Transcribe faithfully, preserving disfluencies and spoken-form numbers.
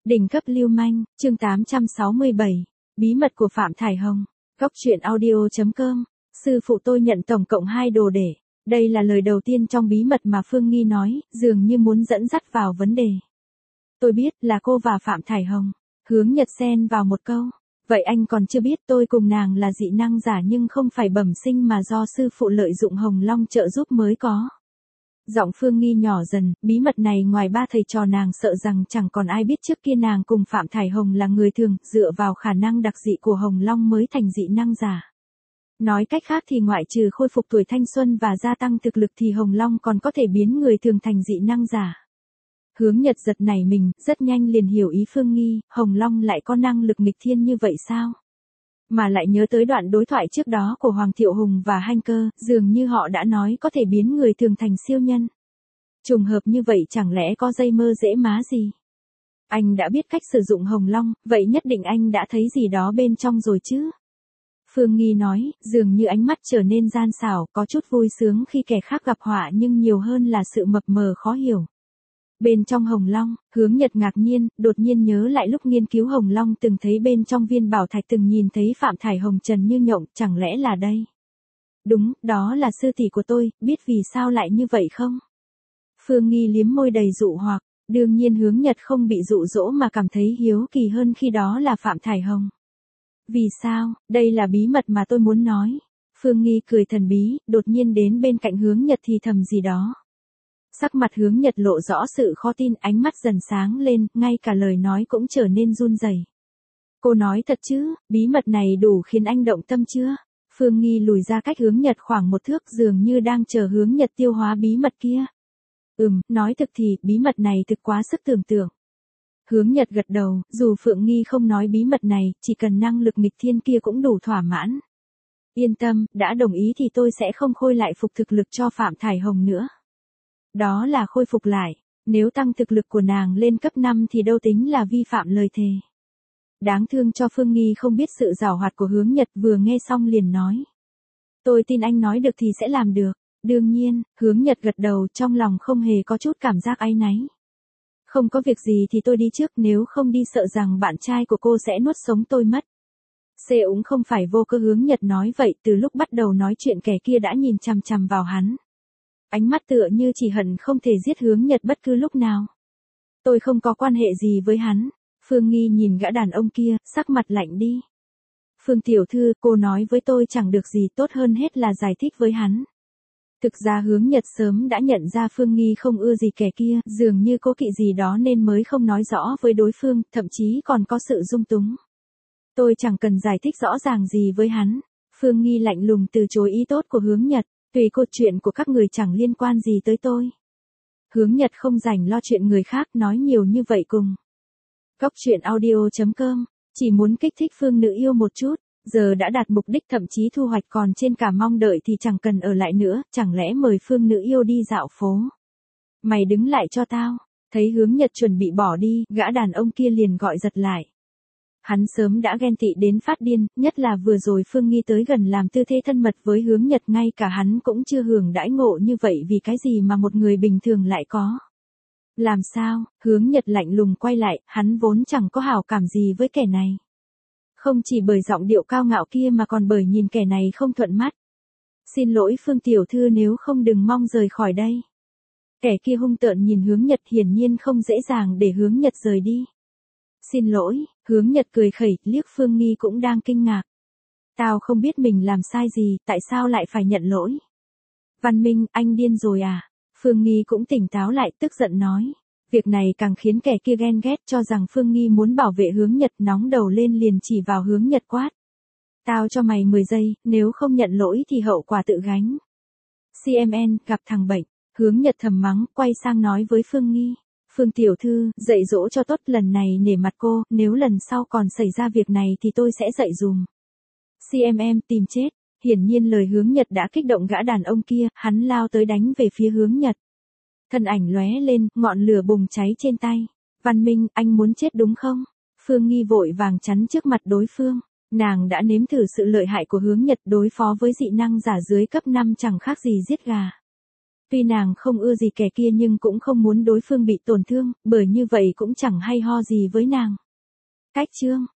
Đỉnh cấp lưu manh, chương tám trăm sáu mươi bảy, bí mật của Phạm Thải Hồng. Góc truyện audio chấm com. Sư phụ tôi nhận tổng cộng hai đồ để. Đây là lời đầu tiên trong bí mật mà Phương Nghi nói, dường như muốn dẫn dắt vào vấn đề. Tôi biết là cô và Phạm Thải Hồng. Hướng Nhật xen vào một câu. Vậy anh còn chưa biết tôi cùng nàng là dị năng giả nhưng không phải bẩm sinh mà do sư phụ lợi dụng Hồng Long trợ giúp mới có. Giọng Phương Nghi nhỏ dần, bí mật này ngoài ba thầy trò nàng sợ rằng chẳng còn ai biết trước kia nàng cùng Phạm Thải Hồng là người thường, dựa vào khả năng đặc dị của Hồng Long mới thành dị năng giả. Nói cách khác thì ngoại trừ khôi phục tuổi thanh xuân và gia tăng thực lực thì Hồng Long còn có thể biến người thường thành dị năng giả. Hướng Nhật giật nảy mình, rất nhanh liền hiểu ý Phương Nghi, Hồng Long lại có năng lực nghịch thiên như vậy sao? Mà lại nhớ tới đoạn đối thoại trước đó của Hoàng Thiệu Hùng và Hanh Cơ, dường như họ đã nói có thể biến người thường thành siêu nhân. Trùng hợp như vậy chẳng lẽ có dây mơ dễ má gì? Anh đã biết cách sử dụng Hồng Long, vậy nhất định anh đã thấy gì đó bên trong rồi chứ? Phương Nghi nói, dường như ánh mắt trở nên gian xảo, có chút vui sướng khi kẻ khác gặp họa nhưng nhiều hơn là sự mập mờ khó hiểu. Bên trong Hồng Long, Hướng Nhật ngạc nhiên, đột nhiên nhớ lại lúc nghiên cứu Hồng Long từng thấy bên trong viên bảo thạch từng nhìn thấy Phạm Thải Hồng trần như nhộng, chẳng lẽ là đây? Đúng, đó là sư tỷ của tôi, biết vì sao lại như vậy không? Phương Nghi liếm môi đầy dụ hoặc, đương nhiên Hướng Nhật không bị dụ dỗ mà cảm thấy hiếu kỳ hơn khi đó là Phạm Thải Hồng. Vì sao, đây là bí mật mà tôi muốn nói. Phương Nghi cười thần bí, đột nhiên đến bên cạnh Hướng Nhật thì thầm gì đó. Sắc mặt Hướng Nhật lộ rõ sự khó tin, ánh mắt dần sáng lên, ngay cả lời nói cũng trở nên run rẩy. Cô nói thật chứ, bí mật này đủ khiến anh động tâm chưa? Phương Nghi lùi ra cách Hướng Nhật khoảng một thước dường như đang chờ Hướng Nhật tiêu hóa bí mật kia. Ừm, nói thực thì, bí mật này thực quá sức tưởng tượng. Hướng Nhật gật đầu, dù Phượng Nghi không nói bí mật này, chỉ cần năng lực nghịch thiên kia cũng đủ thỏa mãn. Yên tâm, đã đồng ý thì tôi sẽ không khôi lại phục thực lực cho Phạm Thải Hồng nữa. Đó là khôi phục lại, nếu tăng thực lực của nàng lên cấp năm thì đâu tính là vi phạm lời thề. Đáng thương cho Phương Nghi không biết sự giảo hoạt của Hướng Nhật, vừa nghe xong liền nói. Tôi tin anh nói được thì sẽ làm được. Đương nhiên, Hướng Nhật gật đầu, trong lòng không hề có chút cảm giác áy náy. Không có việc gì thì tôi đi trước, nếu không đi sợ rằng bạn trai của cô sẽ nuốt sống tôi mất. Xê cũng không phải vô cơ. Hướng Nhật nói vậy, từ lúc bắt đầu nói chuyện kẻ kia đã nhìn chằm chằm vào hắn. Ánh mắt tựa như chỉ hận không thể giết Hướng Nhật bất cứ lúc nào. Tôi không có quan hệ gì với hắn. Phương Nghi nhìn gã đàn ông kia, sắc mặt lạnh đi. Phương tiểu thư, cô nói với tôi chẳng được gì, tốt hơn hết là giải thích với hắn. Thực ra Hướng Nhật sớm đã nhận ra Phương Nghi không ưa gì kẻ kia, dường như cố kỵ gì đó nên mới không nói rõ với đối phương, thậm chí còn có sự dung túng. Tôi chẳng cần giải thích rõ ràng gì với hắn. Phương Nghi lạnh lùng từ chối ý tốt của Hướng Nhật. Tùy cô, chuyện của các người chẳng liên quan gì tới tôi. Hướng Nhật không rảnh lo chuyện người khác, nói nhiều như vậy cùng. Góc truyện audio chấm com, chỉ muốn kích thích Phương nữ yêu một chút, giờ đã đạt mục đích thậm chí thu hoạch còn trên cả mong đợi thì chẳng cần ở lại nữa, chẳng lẽ mời Phương nữ yêu đi dạo phố. Mày đứng lại cho tao. Thấy Hướng Nhật chuẩn bị bỏ đi, gã đàn ông kia liền gọi giật lại. Hắn sớm đã ghen tị đến phát điên, nhất là vừa rồi Phương Nghi tới gần làm tư thế thân mật với Hướng Nhật, ngay cả hắn cũng chưa hưởng đãi ngộ như vậy, vì cái gì mà một người bình thường lại có. Làm sao? Hướng Nhật lạnh lùng quay lại, hắn vốn chẳng có hảo cảm gì với kẻ này. Không chỉ bởi giọng điệu cao ngạo kia mà còn bởi nhìn kẻ này không thuận mắt. Xin lỗi Phương tiểu thư, nếu không đừng mong rời khỏi đây. Kẻ kia hung tợn nhìn Hướng Nhật, hiển nhiên không dễ dàng để Hướng Nhật rời đi. Xin lỗi, Hướng Nhật cười khẩy, liếc Phương Nghi cũng đang kinh ngạc. Tao không biết mình làm sai gì, tại sao lại phải nhận lỗi? Văn Minh, anh điên rồi à? Phương Nghi cũng tỉnh táo lại, tức giận nói. Việc này càng khiến kẻ kia ghen ghét, cho rằng Phương Nghi muốn bảo vệ Hướng Nhật, nóng đầu lên liền chỉ vào Hướng Nhật quát. Tao cho mày mười giây, nếu không nhận lỗi thì hậu quả tự gánh. xê em en, gặp thằng bệnh. Hướng Nhật thầm mắng, quay sang nói với Phương Nghi. Phương tiểu thư, dạy dỗ cho tốt, lần này nể mặt cô, nếu lần sau còn xảy ra việc này thì tôi sẽ dạy dùm. xê em em, tìm chết. Hiển nhiên lời Hướng Nhật đã kích động gã đàn ông kia, hắn lao tới đánh về phía Hướng Nhật. Thân ảnh lóe lên, ngọn lửa bùng cháy trên tay. Văn Minh, anh muốn chết đúng không? Phương Nghi vội vàng chắn trước mặt đối phương. Nàng đã nếm thử sự lợi hại của Hướng Nhật, đối phó với dị năng giả dưới cấp năm chẳng khác gì giết gà. Tuy nàng không ưa gì kẻ kia nhưng cũng không muốn đối phương bị tổn thương, bởi như vậy cũng chẳng hay ho gì với nàng. Cách chương